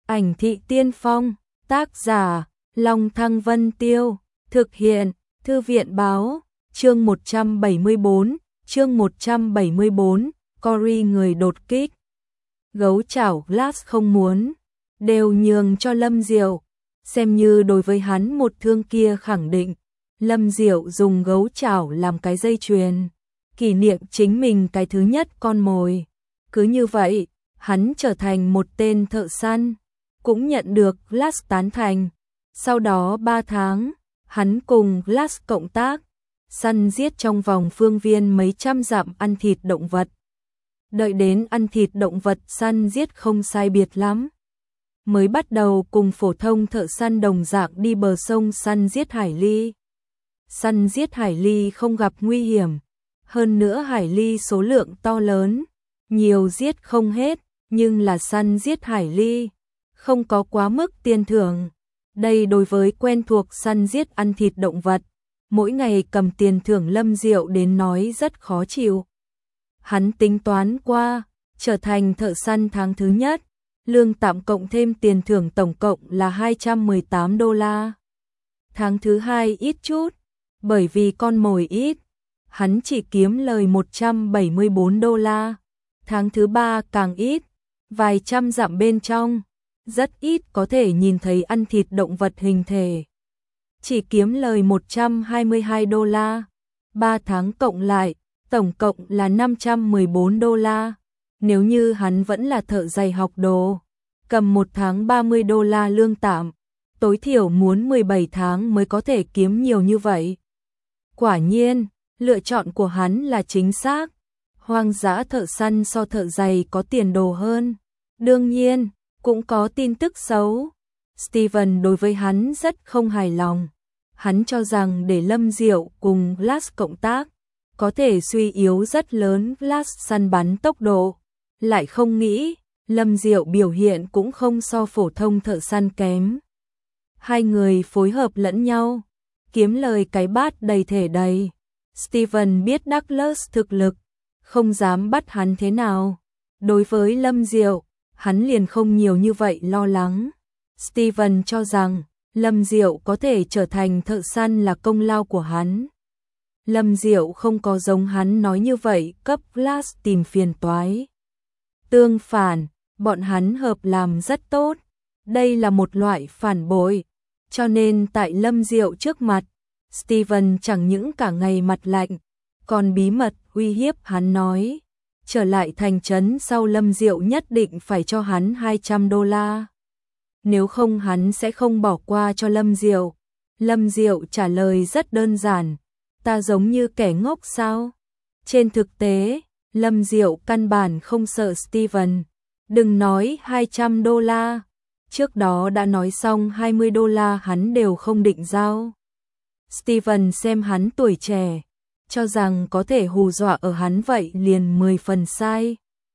Ảnh thị tiên phong, tác giả, Long Thăng Vân Tiêu, thực hiện, Thư viện báo, chương 174, Cory người đột kích. Gấu chảo Glass không muốn, đều nhường cho Lâm Diệu, xem như đối với hắn một thương kia khẳng định. Lâm Diệu dùng gấu chảo làm cái dây chuyền, kỷ niệm chính mình cái thứ nhất con mồi. Cứ như vậy, hắn trở thành một tên thợ săn, cũng nhận được Glass tán thành. Sau đó 3 tháng, hắn cùng Glass cộng tác, săn giết trong vòng phương viên mấy trăm dặm ăn thịt động vật. Đợi đến ăn thịt động vật săn giết không sai biệt lắm, mới bắt đầu cùng phổ thông thợ săn đồng dạng đi bờ sông săn giết hải ly. Săn giết hải ly không gặp nguy hiểm, hơn nữa hải ly số lượng to lớn, nhiều giết không hết, nhưng là săn giết hải ly, không có quá mức tiền thưởng. Đây đối với quen thuộc săn giết ăn thịt động vật, mỗi ngày cầm tiền thưởng Lâm Diệu đến nói rất khó chịu. Hắn tính toán qua, trở thành thợ săn tháng thứ nhất, lương tạm cộng thêm tiền thưởng tổng cộng là $218. Tháng thứ hai ít chút, bởi vì con mồi ít, hắn chỉ kiếm lời $174. Tháng thứ ba càng ít, vài trăm dặm bên trong, rất ít có thể nhìn thấy ăn thịt động vật hình thể. Chỉ kiếm lời $122. 3 tháng cộng lại, tổng cộng là $514. Nếu như hắn vẫn là thợ giày học đồ, cầm 1 tháng $30 lương tạm, tối thiểu muốn 17 tháng mới có thể kiếm nhiều như vậy. Quả nhiên, lựa chọn của hắn là chính xác. Hoang dã thợ săn so thợ giày có tiền đồ hơn. Đương nhiên, cũng có tin tức xấu. Steven đối với hắn rất không hài lòng. Hắn cho rằng để Lâm Diệu cùng Glass cộng tác, có thể suy yếu rất lớn Glass săn bắn tốc độ. Lại không nghĩ, Lâm Diệu biểu hiện cũng không so phổ thông thợ săn kém. Hai người phối hợp lẫn nhau, kiếm lời cái bát đầy thể đầy. Steven biết Douglas thực lực, không dám bắt hắn thế nào. Đối với Lâm Diệu, hắn liền không nhiều như vậy lo lắng. Steven cho rằng, Lâm Diệu có thể trở thành thợ săn là công lao của hắn. Lâm Diệu không có giống hắn nói như vậy cấp Glass tìm phiền toái. Tương phản, bọn hắn hợp làm rất tốt. Đây là một loại phản bội. Cho nên tại Lâm Diệu trước mặt, Steven chẳng những cả ngày mặt lạnh, còn bí mật uy hiếp hắn nói, trở lại thành trấn sau Lâm Diệu nhất định phải cho hắn $200. Nếu không hắn sẽ không bỏ qua cho Lâm Diệu. Lâm Diệu trả lời rất đơn giản, ta giống như kẻ ngốc sao? Trên thực tế, Lâm Diệu căn bản không sợ Steven, đừng nói $200, trước đó đã nói xong $20 hắn đều không định giao. Steven xem hắn tuổi trẻ, cho rằng có thể hù dọa ở hắn vậy liền 10 phần sai.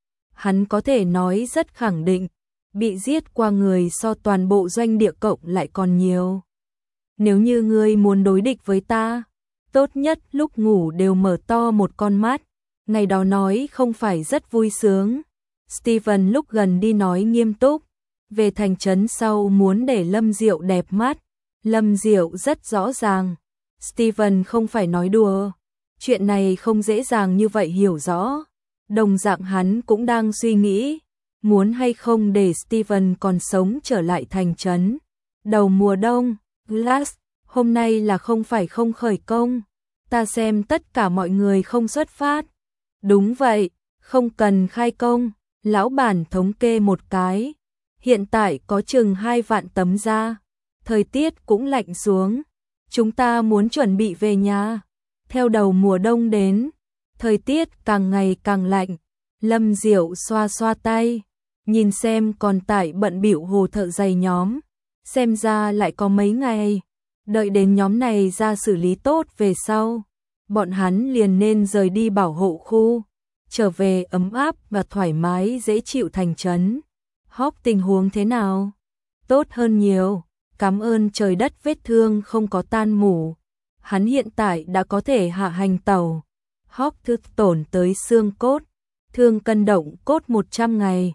Hắn có thể nói rất khẳng định, bị giết qua người so toàn bộ doanh địa cộng lại còn nhiều. Nếu như ngươi muốn đối địch với ta, tốt nhất lúc ngủ đều mở to một con mắt. Ngày đó nói không phải rất vui sướng. Steven lúc gần đi nói nghiêm túc, về thành trấn sau muốn để Lâm Diệu đẹp mắt. Lâm Diệu rất rõ ràng, Steven không phải nói đùa. Chuyện này không dễ dàng như vậy hiểu rõ. Đồng dạng hắn cũng đang suy nghĩ, muốn hay không để Steven còn sống trở lại thành trấn. Đầu mùa đông, Glass, hôm nay là không phải không khởi công. Ta xem tất cả mọi người không xuất phát. Đúng vậy, không cần khai công. Lão bản thống kê một cái. Hiện tại có chừng 2 vạn tấm da. Thời tiết cũng lạnh xuống. Chúng ta muốn chuẩn bị về nhà. Theo đầu mùa đông đến, thời tiết càng ngày càng lạnh. Lâm Diệu xoa xoa tay, nhìn xem còn tại bận bịu hồ thợ giày nhóm. Xem ra lại có mấy ngày. Đợi đến nhóm này ra xử lý tốt về sau, bọn hắn liền nên rời đi bảo hộ khu, trở về ấm áp và thoải mái dễ chịu thành trấn. Hawk tình huống thế nào? Tốt hơn nhiều, cảm ơn trời đất vết thương không có tan mủ. Hắn hiện tại đã có thể hạ hành tàu. Hawk thương tổn tới xương cốt, thương cân động cốt 100 ngày.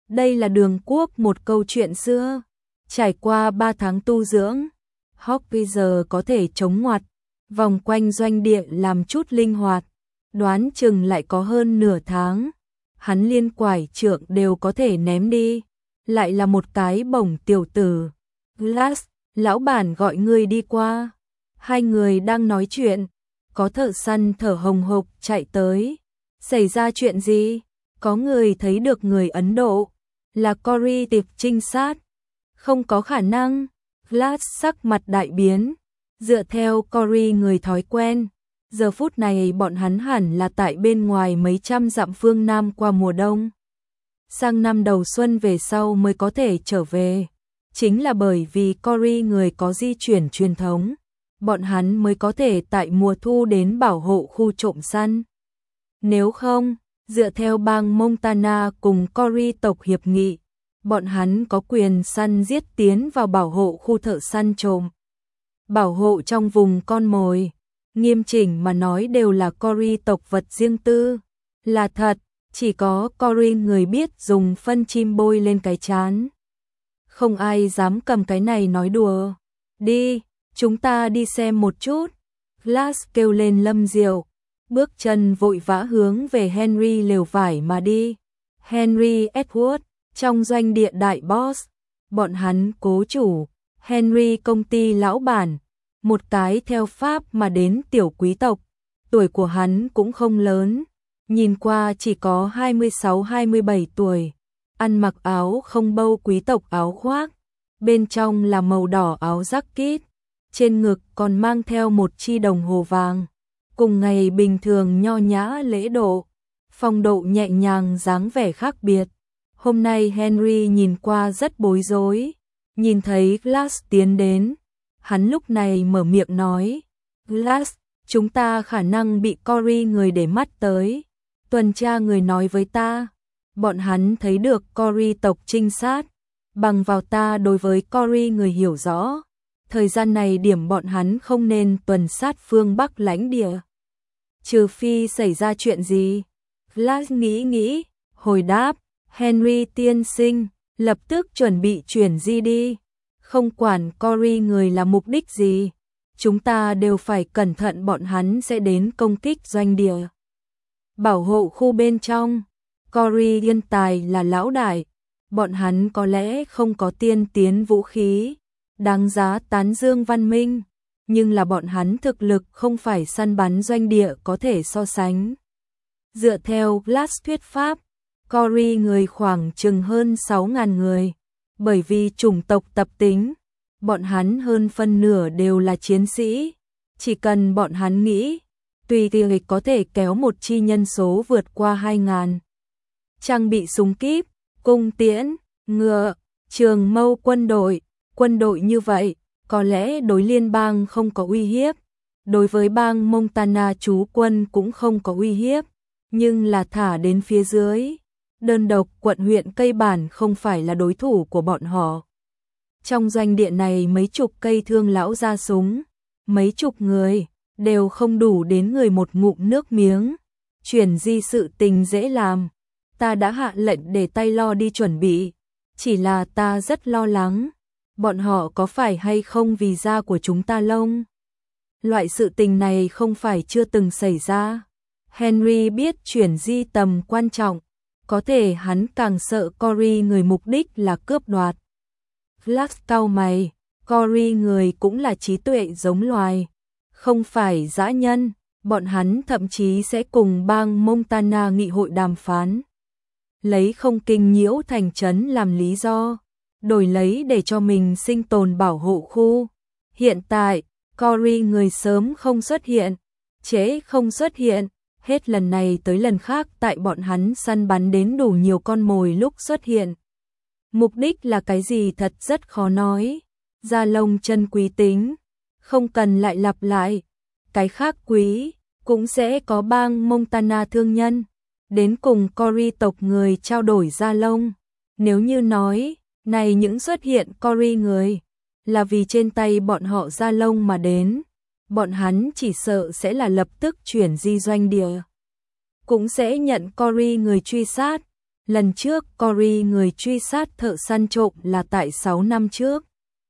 Đây là đường quốc một câu chuyện xưa. Trải qua 3 tháng tu dưỡng, Hawk bây giờ có thể chống ngoặt, vòng quanh doanh địa làm chút linh hoạt, đoán chừng lại có hơn nửa tháng. Hắn liên quải trượng đều có thể ném đi, lại là một cái bổng tiểu tử. Glass, lão bản gọi ngươi đi qua. Hai người đang nói chuyện, có thợ săn thở hồng hộc chạy tới. Xảy ra chuyện gì? Có người thấy được người Ấn Độ, là Cory tiệp trinh sát. Không có khả năng. Glass sắc mặt đại biến. Dựa theo Cory người thói quen, giờ phút này bọn hắn hẳn là tại bên ngoài mấy trăm dặm phương Nam qua mùa đông. Sang năm đầu xuân về sau mới có thể trở về. Chính là bởi vì Cory người có di chuyển truyền thống, bọn hắn mới có thể tại mùa thu đến bảo hộ khu trộm săn. Nếu không, dựa theo bang Montana cùng Cory tộc hiệp nghị, bọn hắn có quyền săn giết tiến vào bảo hộ khu thợ săn trộm. Bảo hộ trong vùng con mồi, nghiêm chỉnh mà nói đều là Cory tộc vật riêng tư. Là thật, chỉ có Cory người biết dùng phân chim bôi lên cái trán. Không ai dám cầm cái này nói đùa. Đi, chúng ta đi xem một chút. Glass kêu lên Lâm Diệu, bước chân vội vã hướng về Henry lều vải mà đi. Henry Edward, trong doanh địa đại boss, bọn hắn cố chủ, Henry công ty lão bản, một cái theo Pháp mà đến tiểu quý tộc, tuổi của hắn cũng không lớn, nhìn qua chỉ có 26-27 tuổi, ăn mặc áo không bâu quý tộc áo khoác, bên trong là màu đỏ áo jacket, trên ngực còn mang theo một chi đồng hồ vàng, cùng ngày bình thường nho nhã lễ độ, phong độ nhẹ nhàng dáng vẻ khác biệt. Hôm nay Henry nhìn qua rất bối rối, nhìn thấy Glass tiến đến, hắn lúc này mở miệng nói, Glass, chúng ta khả năng bị Cory người để mắt tới, tuần tra người nói với ta, bọn hắn thấy được Cory tộc trinh sát, bằng vào ta đối với Cory người hiểu rõ, thời gian này điểm bọn hắn không nên tuần sát phương Bắc lãnh địa. Trừ phi xảy ra chuyện gì? Glass nghĩ, hồi đáp, Henry tiên sinh, lập tức chuẩn bị chuyển di đi. Không quản Cory người là mục đích gì, chúng ta đều phải cẩn thận bọn hắn sẽ đến công kích doanh địa. Bảo hộ khu bên trong, Cory yên tài là lão đại, bọn hắn có lẽ không có tiên tiến vũ khí, đáng giá tán dương văn minh, nhưng là bọn hắn thực lực không phải săn bắn doanh địa có thể so sánh. Dựa theo Glass thuyết pháp, Cory người khoảng chừng hơn 6.000 người, bởi vì chủng tộc tập tính, bọn hắn hơn phân nửa đều là chiến sĩ, chỉ cần bọn hắn nghĩ, tùy tiện có thể kéo một chi nhân số vượt qua 2.000. Trang bị súng kíp, cung tiễn, ngựa, trường mâu quân đội như vậy, có lẽ đối liên bang không có uy hiếp, đối với bang Montana trú quân cũng không có uy hiếp, nhưng là thả đến phía dưới, đơn độc quận huyện cây bản không phải là đối thủ của bọn họ. Trong doanh địa này mấy chục cây thương lão ra súng, mấy chục người, đều không đủ đến người một ngụm nước miếng. Chuyển di sự tình dễ làm, ta đã hạ lệnh để tay lo đi chuẩn bị, chỉ là ta rất lo lắng, bọn họ có phải hay không vì da của chúng ta lông. Loại sự tình này không phải chưa từng xảy ra. Henry biết chuyển di tầm quan trọng, có thể hắn càng sợ Cory người mục đích là cướp đoạt. Glass cau mày, Cory người cũng là trí tuệ giống loài, không phải dã nhân, bọn hắn thậm chí sẽ cùng bang Montana nghị hội đàm phán. Lấy không kinh nhiễu thành trấn làm lý do, đổi lấy để cho mình sinh tồn bảo hộ khu. Hiện tại, Cory người sớm không xuất hiện, trễ không xuất hiện, hết lần này tới lần khác tại bọn hắn săn bắn đến đủ nhiều con mồi lúc xuất hiện. Mục đích là cái gì thật rất khó nói, da lông chân quý tính, không cần lại lặp lại, cái khác quý, cũng sẽ có bang Montana thương nhân, đến cùng Cory tộc người trao đổi da lông. Nếu như nói, này những xuất hiện Cory người, là vì trên tay bọn họ da lông mà đến, bọn hắn chỉ sợ sẽ là lập tức chuyển di doanh địa. Cũng sẽ nhận Cory người truy sát, Lần trước Cory người truy sát thợ săn trộm là tại 6 năm trước.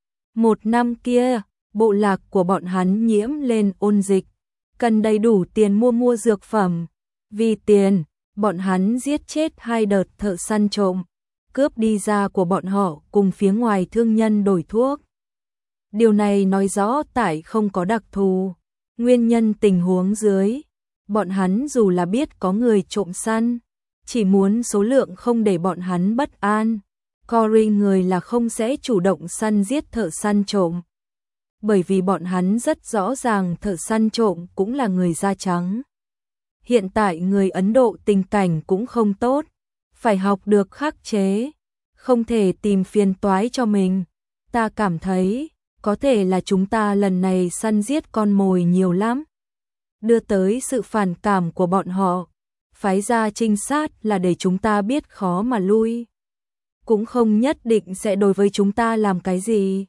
Một năm kia, bộ lạc của bọn hắn nhiễm lên ôn dịch, cần đầy đủ tiền mua dược phẩm. Vì tiền, bọn hắn giết chết 2 đợt thợ săn trộm, cướp đi da của bọn họ cùng phía ngoài thương nhân đổi thuốc. Điều này nói rõ tại không có đặc thù, nguyên nhân tình huống dưới. Bọn hắn dù là biết có người trộm săn, chỉ muốn số lượng không để bọn hắn bất an. Cory người là không sẽ chủ động săn giết thợ săn trộm. Bởi vì bọn hắn rất rõ ràng thợ săn trộm cũng là người da trắng. Hiện tại người Ấn Độ tình cảnh cũng không tốt, phải học được khắc chế, không thể tìm phiền toái cho mình. Ta cảm thấy, có thể là chúng ta lần này săn giết con mồi nhiều lắm, đưa tới sự phản cảm của bọn họ. Phái ra trinh sát là để chúng ta biết khó mà lui, cũng không nhất định sẽ đối với chúng ta làm cái gì.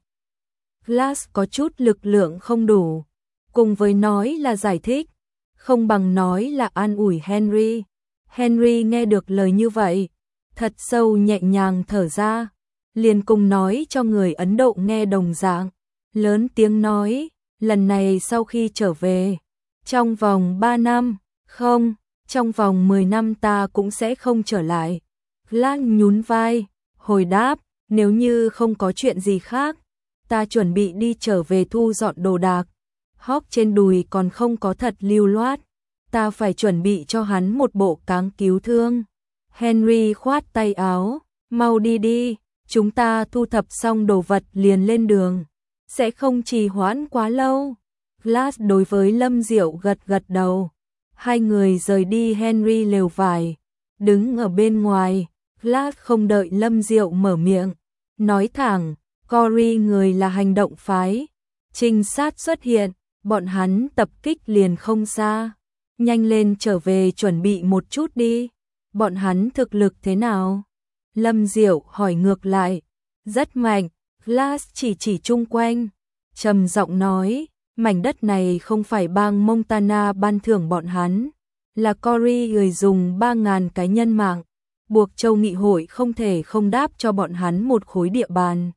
Glass có chút lực lượng không đủ, cùng với nói là giải thích, không bằng nói là an ủi Henry. Henry nghe được lời như vậy, thật sâu nhẹ nhàng thở ra, liền cùng nói cho người Ấn Độ nghe đồng dạng, lớn tiếng nói, lần này sau khi trở về, trong vòng 3 năm, không, trong vòng 10 năm ta cũng sẽ không trở lại. Glass nhún vai, hồi đáp, nếu như không có chuyện gì khác, ta chuẩn bị đi trở về thu dọn đồ đạc. Hóc trên đùi còn không có thật lưu loát, ta phải chuẩn bị cho hắn một bộ cáng cứu thương. Henry khoát tay áo, mau đi đi, chúng ta thu thập xong đồ vật liền lên đường, sẽ không trì hoãn quá lâu. Glass đối với Lâm Diệu gật gật đầu. Hai người rời đi Henry lều vải, đứng ở bên ngoài. Glass không đợi Lâm Diệu mở miệng, nói thẳng, Cory người là hành động phái. Trinh sát xuất hiện, bọn hắn tập kích liền không xa. Nhanh lên trở về chuẩn bị một chút đi. Bọn hắn thực lực thế nào? Lâm Diệu hỏi ngược lại. Rất mạnh. Glass chỉ chung quanh, trầm giọng nói, mảnh đất này không phải bang Montana ban thưởng bọn hắn, là Cory người dùng 3.000 cái nhân mạng, buộc châu nghị hội không thể không đáp cho bọn hắn một khối địa bàn.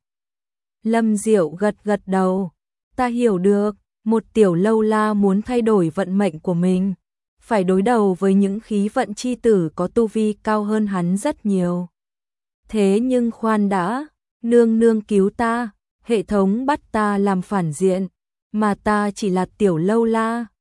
Lâm Diệu gật gật đầu, ta hiểu được, một tiểu lâu la muốn thay đổi vận mệnh của mình, phải đối đầu với những khí vận chi tử có tu vi cao hơn hắn rất nhiều. Thế nhưng khoan đã, nương nương cứu ta, hệ thống bắt ta làm phản diện, mà ta chỉ là tiểu lâu la,